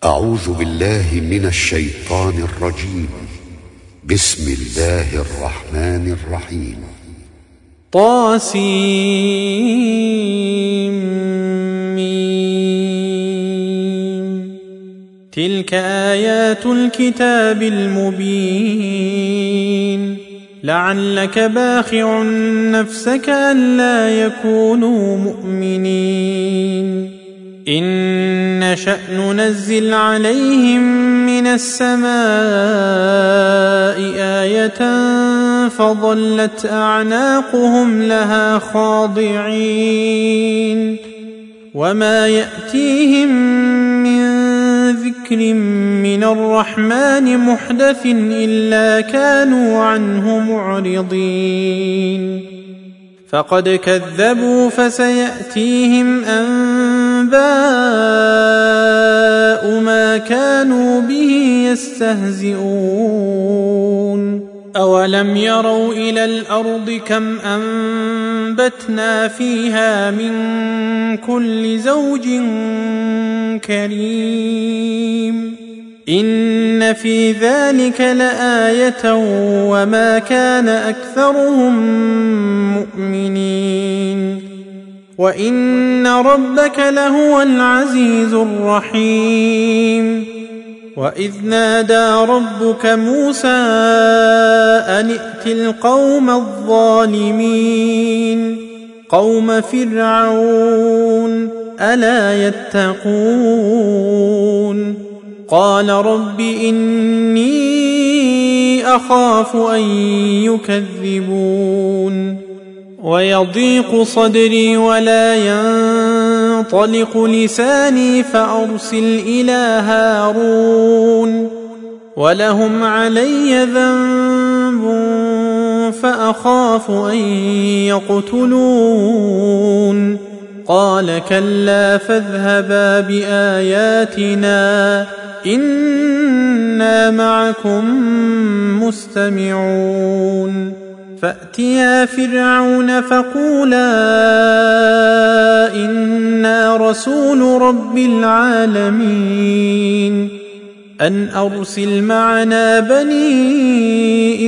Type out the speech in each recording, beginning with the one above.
أعوذ بالله من الشيطان الرجيم. بسم الله الرحمن الرحيم. طاسيم. تلك آيات الكتاب المبين. لعلك باخع نفسك ألا يكونوا مؤمنين. إن نشأ ننزل عليهم من السماء آية فظلت أعناقهم لها خاضعين. وما يأتيهم من ذكر من الرحمن محدث إلا كانوا عنه معرضين. فقد كذبوا فسيأتيهم أنباء ما كانوا به يستهزئون. أولم يروا إلى الأرض كم أنبتنا فيها من كل زوج كريم. إن في ذلك لآية وما كان أكثرهم مؤمنين. وإن ربك لهو العزيز الرحيم. وإذ نادى ربك موسى أن ائت القوم الظالمين قوم فرعون ألا يتقون. قال رب إني أخاف أن يكذبون. ويضيق صدري ولا ينطلق لساني فأرسل إلى هارون ولهم علي ذنب فأخاف أن يقتلون. قال كلا فاذهبا بآياتنا إنا معكم مستمعون. فأتيا فرعون فقولا إنا رسول رب العالمين أن أرسل معنا بني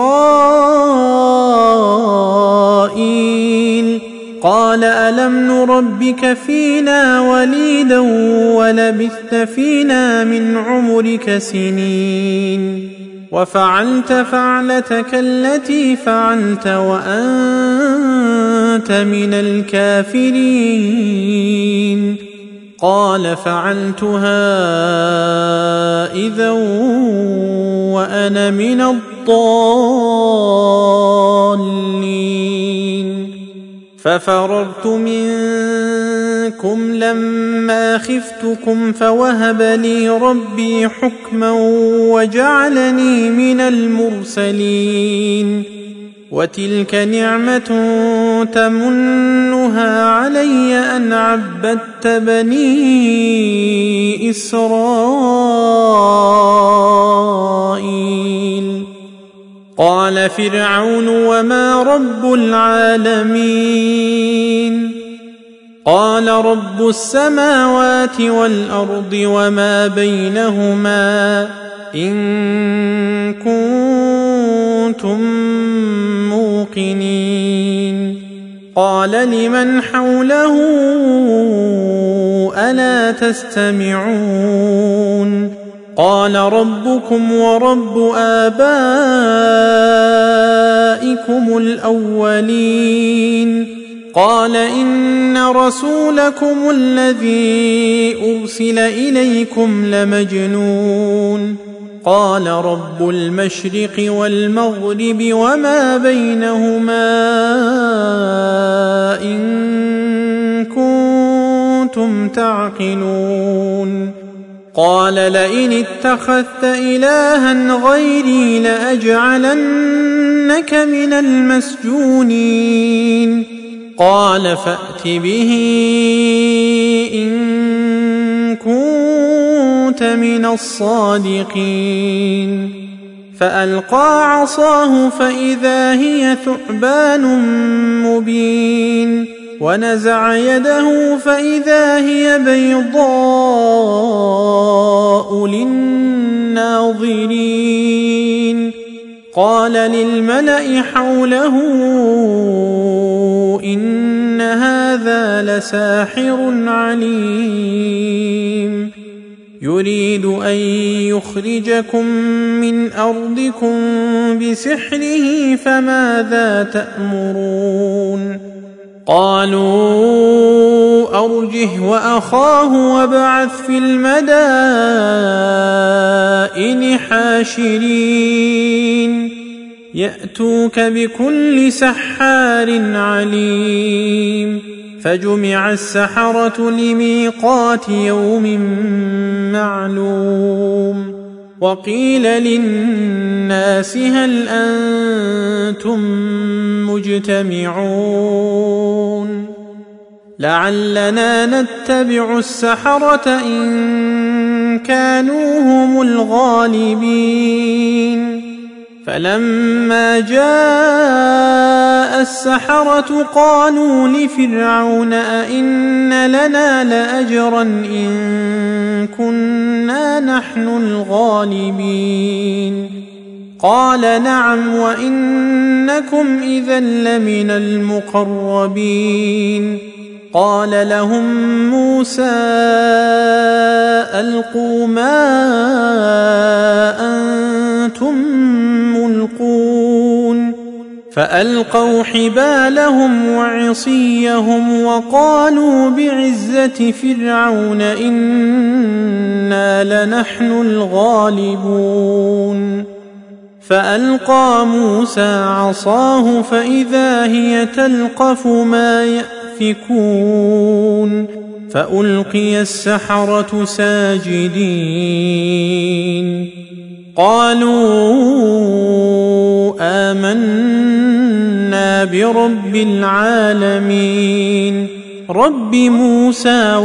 إسرائيل. قال ألم نربك فينا وليدا ولبثت فينا من عمرك سنين وفعلت فعلتك التي فعلت وأنت من الكافرين. قال فعلتها إذا وأنا من الضالين. ففررت منكم لما خفتكم فوهب لي ربي حكما وجعلني من المرسلين. وتلك نعمة تمنها علي أن عبدت بني إسرائيل. قال فرعون وما رب العالمين. قال رب السماوات والأرض وما بينهما إن كنتم موقنين. قال لمن حوله ألا تستمعون. قال ربكم ورب آبائكم الأولين. قال إن رسولكم الذي أرسل إليكم لمجنون. قال رب المشرق والمغرب وما بينهما إن كنتم تعقلون. قال لئن اتخذت إلها غيري لأجعلنك من المسجونين. قال فأت به إن كنت من الصادقين. فألقى عصاه فإذا هي ثعبان مبين. ونزع يده فإذا هي بيضاء اللقاء للناظرين قال للملأ حوله إن هذا لساحر عليم يريد أن يخرجكم من أرضكم بسحره فماذا تأمرون قالوا أرجه وأخاه وابعث في المدائن حاشرين يأتوك بكل سحار عليم فجمع السحرة لميقات يوم معلوم وقيل للناس هل أنتم مجتمعون لعلنا نتبع السحرة إن كانوا هم الغالبين فلما جاء السحرة قالوا لفرعون أئن لنا لأجرا إن كنا نحن الغالبين قال نعم وإنكم إذا لمن المقربين قال لهم موسى ألقوا ما أنتم ملقون فألقوا حبالهم وعصيهم وقالوا بعزة فرعون إنا لنحن الغالبون فألقى موسى عصاه فإذا هي تلقف ما يأفكون فألقي السحرة ساجدين قالوا آمنا برب العالمين رب موسى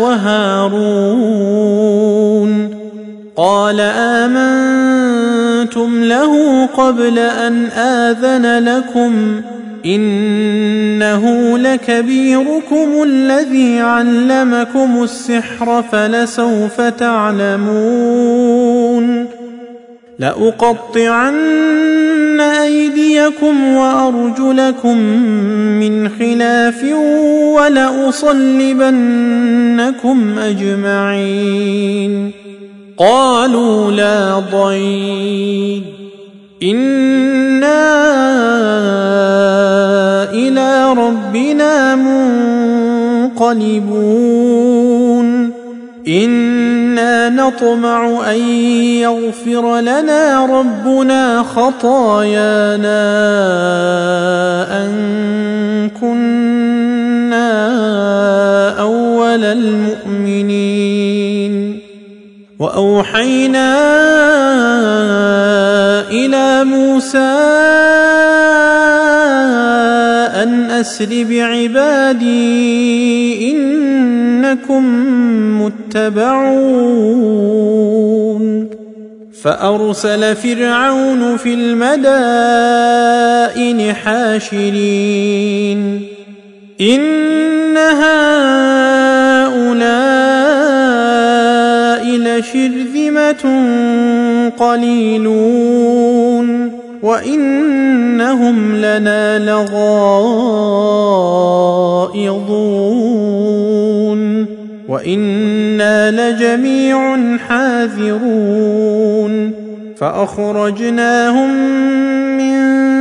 وهارون قال آمنتم له قبل أن آذن لكم إنه لكبيركم الذي علمكم السحر فلسوف تعلمون لأقطعن أيديكم وأرجلكم من خلاف ولأصلبنكم أجمعين قالوا لا ضير إنا إلى ربنا منقلبون إنا نطمع أن يغفر لنا ربنا خطايانا أن كنا أول المؤمنين وأوحينا إلى موسى أن أسر بعبادي إنكم متبعون فأرسل فرعون في المدائن حاشرين إن هؤلاء لشرذمة قليلون وإنهم لنا لغائظون وإنا لجميع حاذرون فأخرجناهم من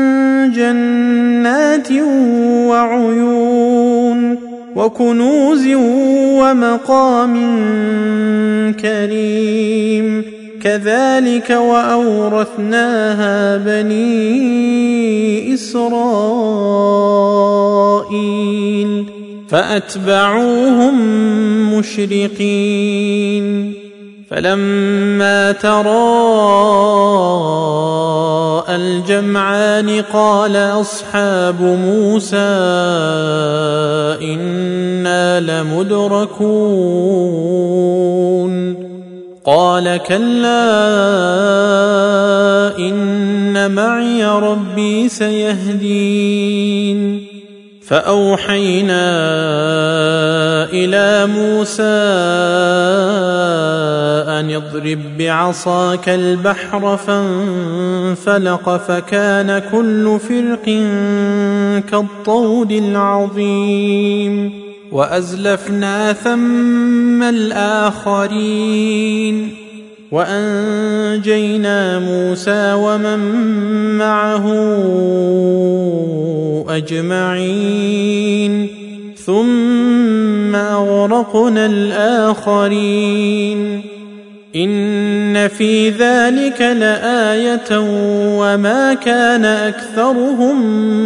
جنات وعيون وكنوز ومقام كريم كذلك وأورثناها بني إسرائيل فأتبعوهم مشرقين فلما تراءى الجمعان قال أصحاب موسى إنا لمدركون قال كلا إن معي ربي سيهدين فأوحينا إلى موسى أن اضرب بعصاك البحر فانفلق فكان كل فرق كالطود العظيم وأزلفنا ثم الآخرين وأنجينا موسى ومن معه أجمعين ثم أغرقنا الآخرين إن في ذلك لآية وما كان أكثرهم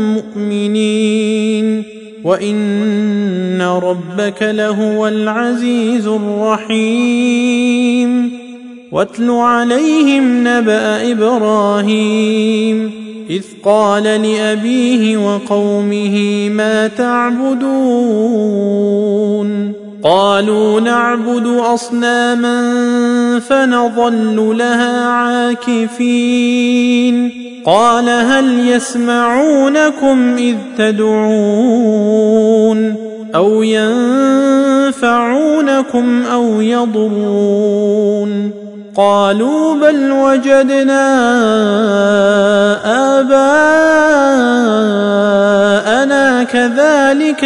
مؤمنين وإن ربك لهو العزيز الرحيم واتل عليهم نبأ إبراهيم إذ قال لأبيه وقومه ما تعبدون قالوا نعبد أصناما فنظل لها عاكفين قال هل يسمعونكم إذ تدعون أو ينفعونكم أو يضرون قالوا بل وجدنا آباءنا كذلك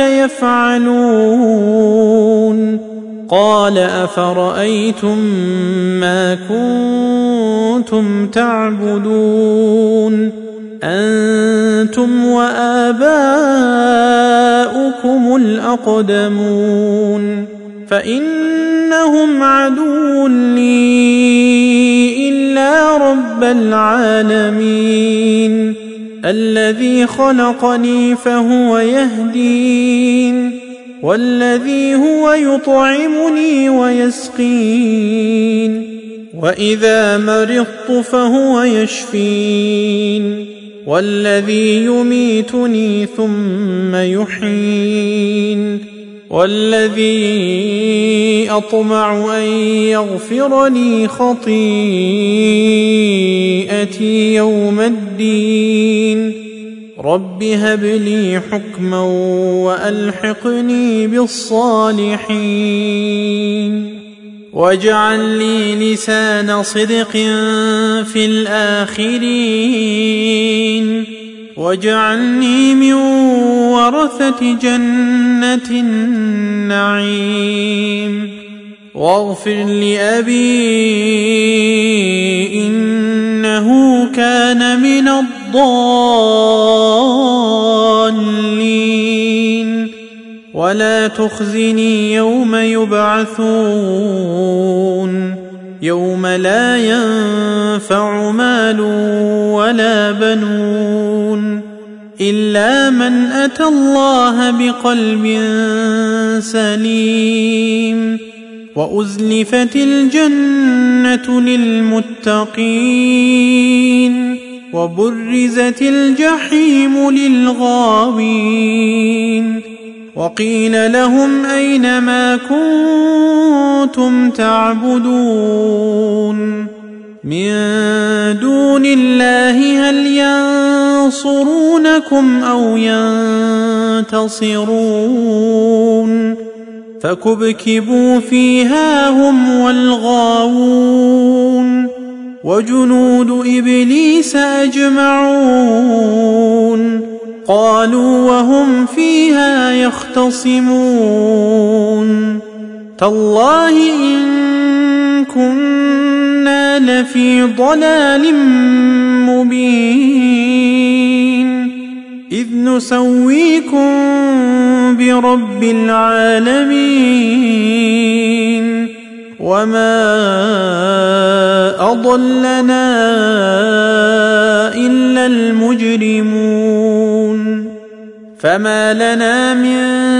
يفعلون قال أفرأيتم ما كنتم تعبدون أنتم وآباؤكم الأقدمون فإنهم عدو لي إلا رب العالمين الذي خلقني فهو يهدين والذي هو يطعمني ويسقين وإذا مرضت فهو يشفين والذي يميتني ثم يحيين والذي أطمع أن يغفر لي خطيئتي يوم الدين رب هب لي حكما وألحقني بالصالحين واجعل لي لسان صدق في الآخرين واجعلني من ورثة جنة النعيم واغفر لأبي إنه كان من الضالين ولا تخزني يوم يبعثون يوم لا ينفع مال ولا بنون إلا من أتى الله بقلب سليم وأزلفت الجنة للمتقين وبرزت الجحيم للغاوين وقيل لهم أين ما كنتم تعبدون من دون الله هل ينصرونكم أو ينتصرون فكبكبوا فيها هم والغاوون وجنود إبليس أجمعون قالوا وهم فيها يختصمون تالله إن كنا لفي ضلال مبين إذ نسويكم برب العالمين وما أضلنا إلا المجرمون فما لنا من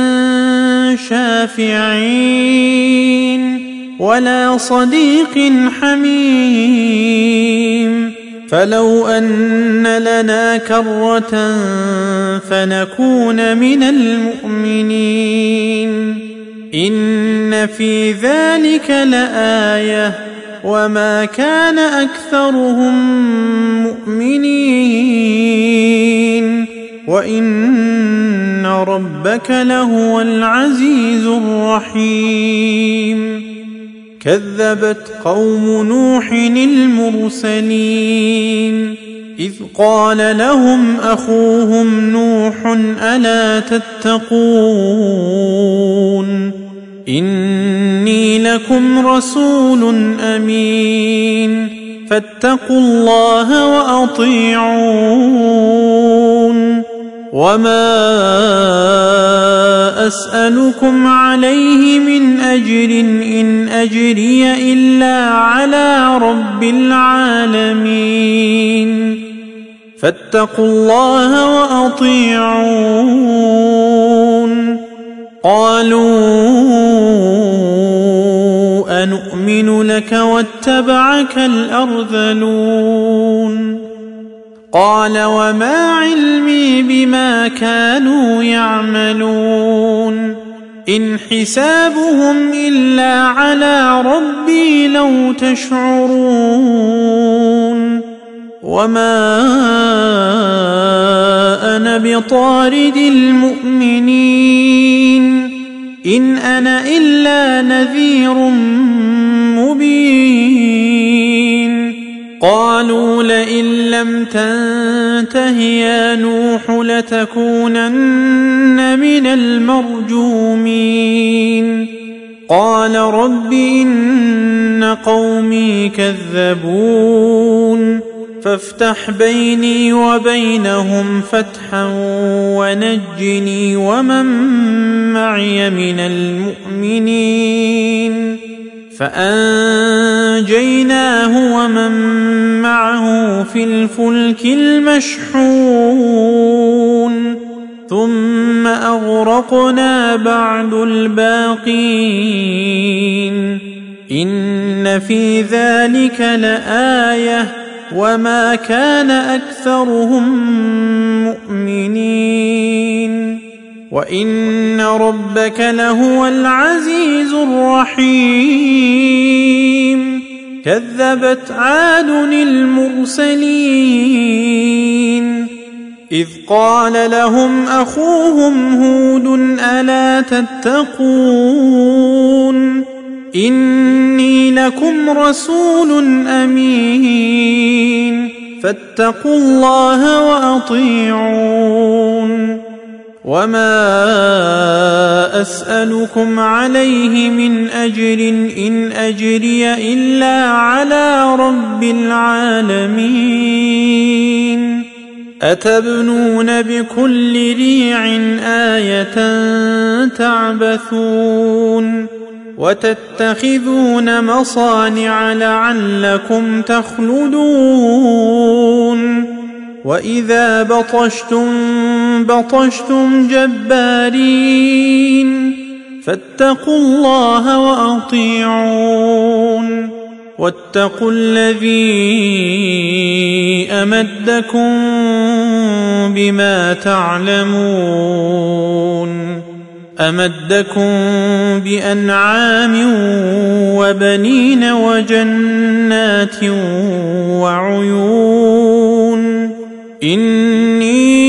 شافعين ولا صديق حميم فلو أن لنا كرة فنكون من المؤمنين إن في ذلك لآية وما كان أكثرهم مؤمنين وإن ربك لهو العزيز الرحيم كذبت قوم نوح المرسلين إذ قال لهم أخوهم نوح ألا تتقون إني لكم رسول أمين فاتقوا الله وأطيعون وما أسألكم عليه من أجر إن أجري إلا على رب العالمين فاتقوا الله وأطيعون قالوا أنؤمن لك واتبعك الأرذلون قال وما علمي بما كانوا يعملون إن حسابهم إلا على ربي لو تشعرون وما أنا بطارد المؤمنين إن أنا إلا نذير مبين قالوا لئن لم تنته يا نوح لتكونن من المرجومين قال رب إن قومي كذبون فافتح بيني وبينهم فتحا ونجني ومن معي من المؤمنين فأنجيناه ومن معه في الفلك المشحون ثم أغرقنا بعد الباقين إن في ذلك لآية وما كان أكثرهم مؤمنين وإن ربك لهو العزيز الرحيم كذبت عاد المرسلين إذ قال لهم أخوهم هود ألا تتقون إني لكم رسول أمين فاتقوا الله وأطيعون وما أسألكم عليه من أجر إن أجري إلا على رب العالمين أتبنون بكل ريع آية تعبثون وتتخذون مصانع لعلكم تخلدون وإذا بطشتم جبارين فاتقوا الله وأطيعون واتقوا الذي أمدكم بما تعلمون أمدكم بأنعام وبنين وجنات وعيون إني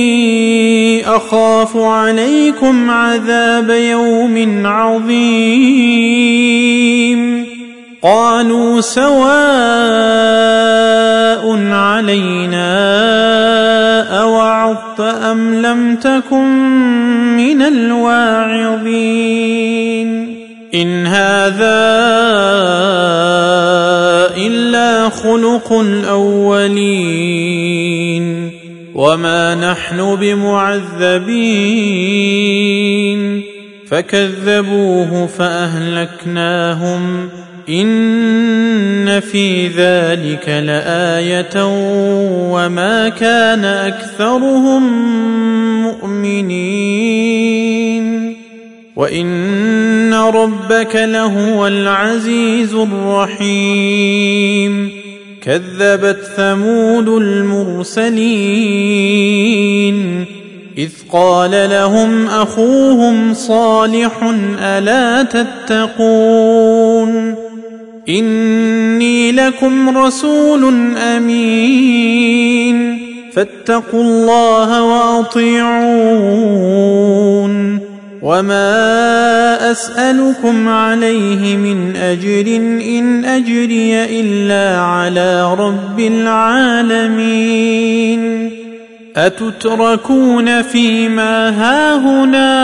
أخاف عليكم عذاب يوم عظيم قالوا سواء علينا أوعظت أم لم تكن من الواعظين إن هذا إلا خلق الأولين وما نحن بمعذبين فكذبوه فأهلكناهم إن في ذلك لآية وما كان أكثرهم مؤمنين وإن ربك لهو العزيز الرحيم كذبت ثمود المرسلين إذ قال لهم أخوهم صالح ألا تتقون إني لكم رسول أمين فاتقوا الله وأطيعون وما أسألكم عليه من أجر إن أجري إلا على رب العالمين أتتركون فيما هاهنا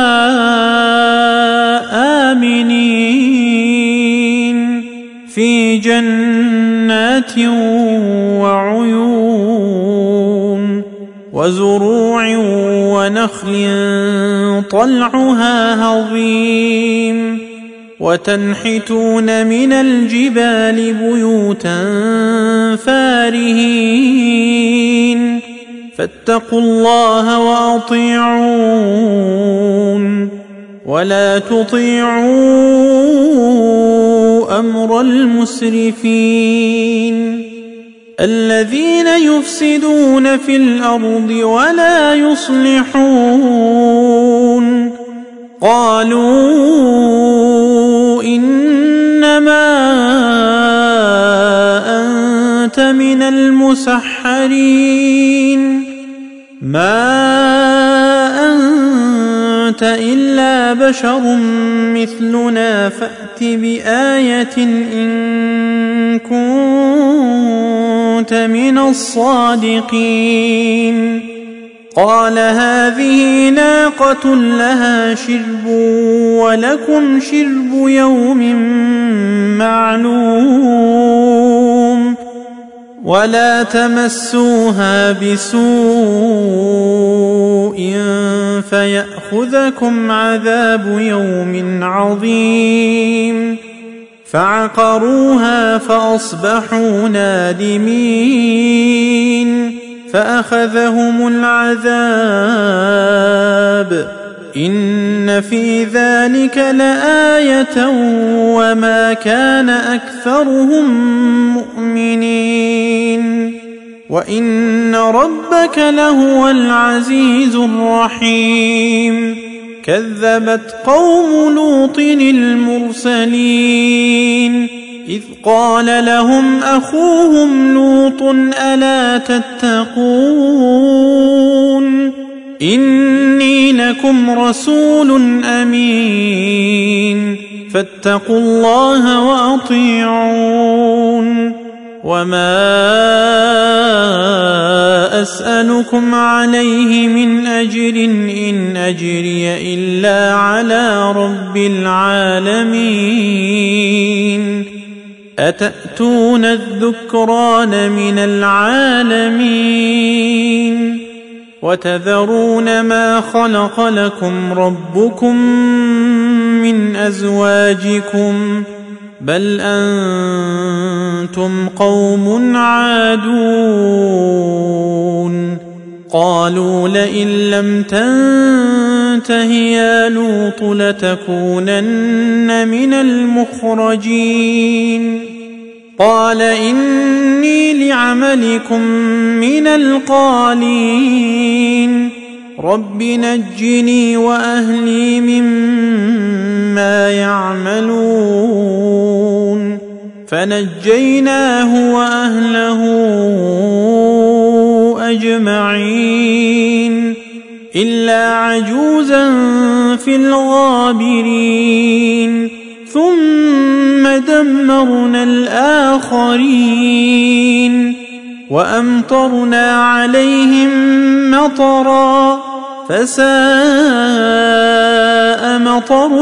آمنين في جنات وعيون وزروع ونخل طلعها هضيم وتنحتون من الجبال بيوتا فارهين فاتقوا الله وأطيعون ولا تطيعوا أمر المسرفين الذين يفسدون في الأرض ولا يصلحون قالوا إنما أنت من المسحرين ما أنت إلا بشر مثلنا فأت بآية إن كنت من الصادقين قال هذه ناقة لها شرب ولكم شرب يوم معلوم ولا تمسوها بسوء فيأخذكم عذاب يوم عظيم فعقروها فأصبحوا نادمين فأخذهم العذاب إن في ذلك لآية وما كان أكثرهم مؤمنين وإن ربك لهو العزيز الرحيم كذبت قوم لوط المرسلين إذ قال لهم أخوهم لوط ألا تتقون إني لكم رسول أمين فاتقوا الله وأطيعون وما أسألكم عليه من أجر إن أجري إلا على رب العالمين أتأتون الذكران من العالمين وتذرون ما خلق لكم ربكم من أزواجكم بل أنتم قوم عادون قالوا لئن لم تنته يا لوط لتكونن من المخرجين قال إني لعملكم من القالين رب نجني وأهلي مما يعملون فنجيناه وأهله أجمعين إلا عجوزا في الغابرين ثم دمرنا الآخرين وأمطرنا عليهم مطرا فساء مطر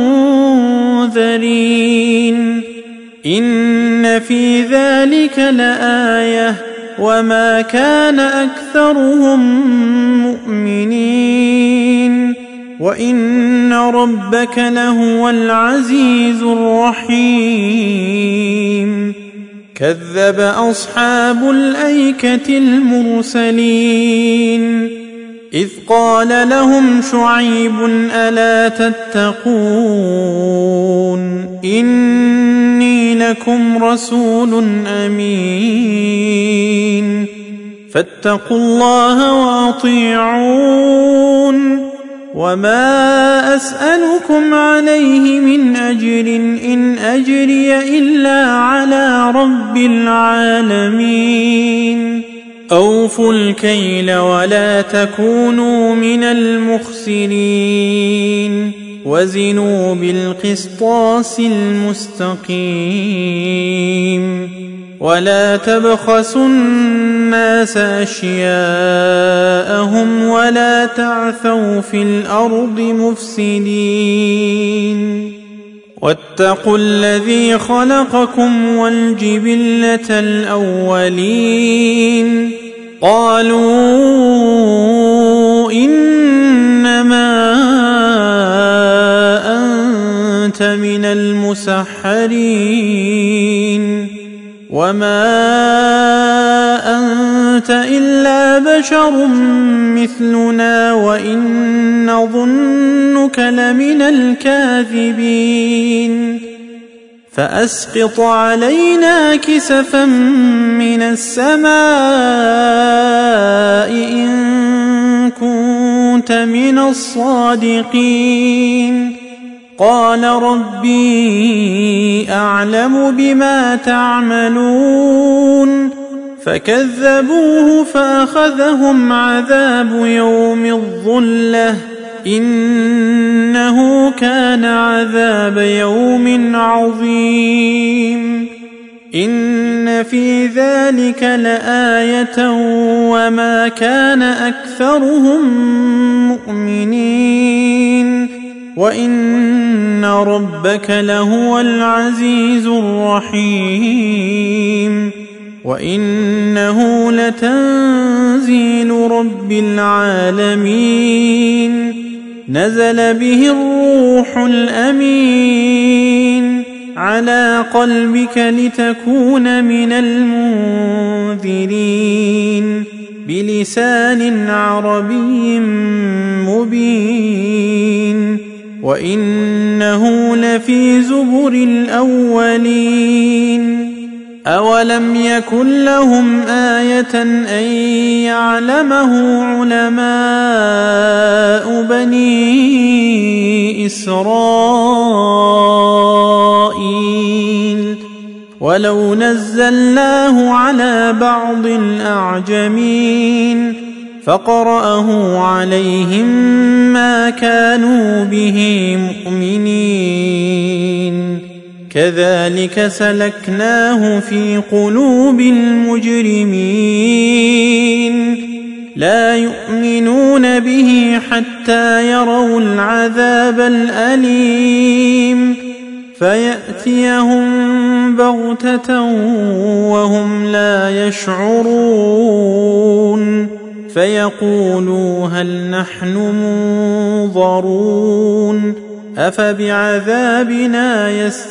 المنذرين إن في ذلك لآية وما كان أكثرهم مؤمنين وإن ربك لهو العزيز الرحيم كذب أصحاب الأيكة المرسلين إذ قال لهم شعيب ألا تتقون إني لكم رسول أمين فاتقوا الله وأطيعون وما أسألكم عليه من أجر إن أجري إلا على رب العالمين أوفوا الكيل ولا تكونوا من المخسرين وزنوا بالقسطاس المستقيم ولا تبخسوا الناس أشياءهم ولا تعثوا في الأرض مفسدين واتقوا الذي خلقكم والجبلة الأولين قالوا إنما أنت من المسحرين وما أنت إلا بشر مثلنا وإن نظنك لمن الكاذبين فأسقط علينا كسفا من السماء إن كنت من الصادقين قال ربي أعلم بما تعملون فكذبوه فأخذهم عذاب يوم الظلة إنه كان عذاب يوم عظيم إن في ذلك لآية وما كان أكثرهم مؤمنين وإن ربك لهو العزيز الرحيم وإنه لتنزيل رب العالمين نزل به الروح الأمين على قلبك لتكون من المنذرين بلسان عربي مبين وإنه لفي زبر الأولين أولم يكن لهم آية أن يعلمه علماء بني إسرائيل ولو نزلناه على بعض الأعجمين فقرأه عليهم ما كانوا به مؤمنين كذلك سلكناه في قلوب المجرمين لا يؤمنون به حتى يروا العذاب الأليم فيأتيهم بغتة وهم لا يشعرون فيقولوا هل نحن منظرون أفبعذابنا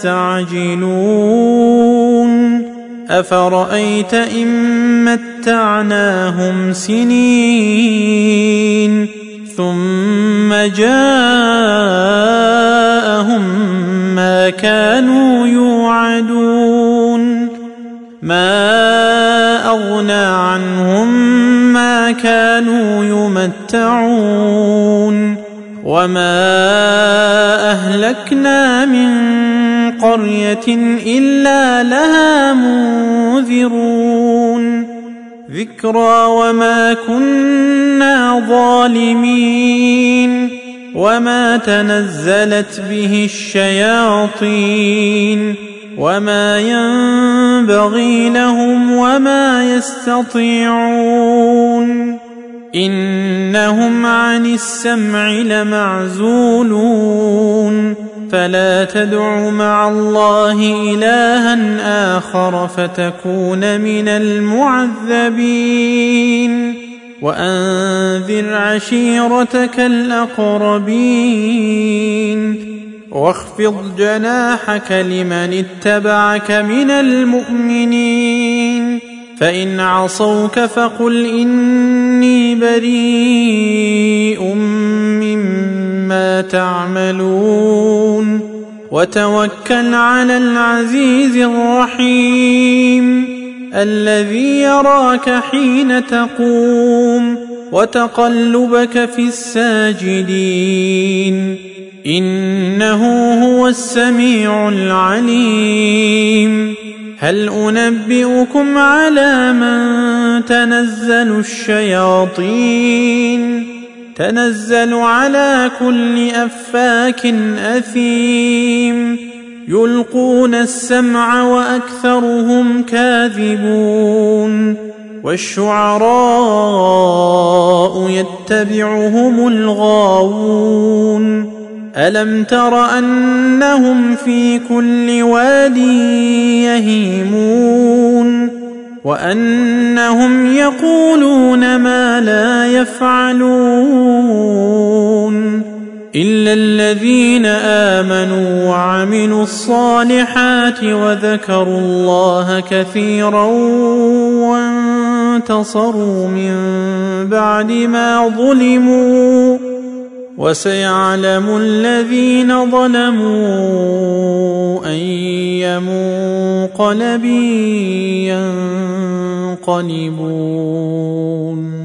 يستعجلون أفرأيت إن متعناهم سنين ثم جاءهم ما كانوا يوعدون ما أغنى عنهم ما كانوا يمتعون وما أهلكنا من قرية إلا لها منذرون ذكرى وما كنا ظالمين وما تنزلت به الشياطين وما ينبغي لهم وما يستطيعون إنهم عن السمع لمعزولون فلا تدع مع الله إلها آخر فتكون من المعذبين وأنذر عشيرتك الأقربين واخفض جناحك لمن اتبعك من المؤمنين فإن عصوك فقل إني بريء مما تعملون وتوكل على العزيز الرحيم الذي يراك حين تقوم وتقلبك في الساجدين إنه هو السميع العليم هل أنبئكم على من تنزل الشياطين تنزل على كل أفاك أثيم يلقون السمع وأكثرهم كاذبون والشعراء يتبعهم الغاوون ألم تر أنهم في كل واد يهيمون وأنهم يقولون ما لا يفعلون إلا الذين آمنوا وعملوا الصالحات وذكروا الله كثيرا وانتصروا من بعد ما ظلموا وسيعلم الذين ظلموا أي منقلب ينقلبون.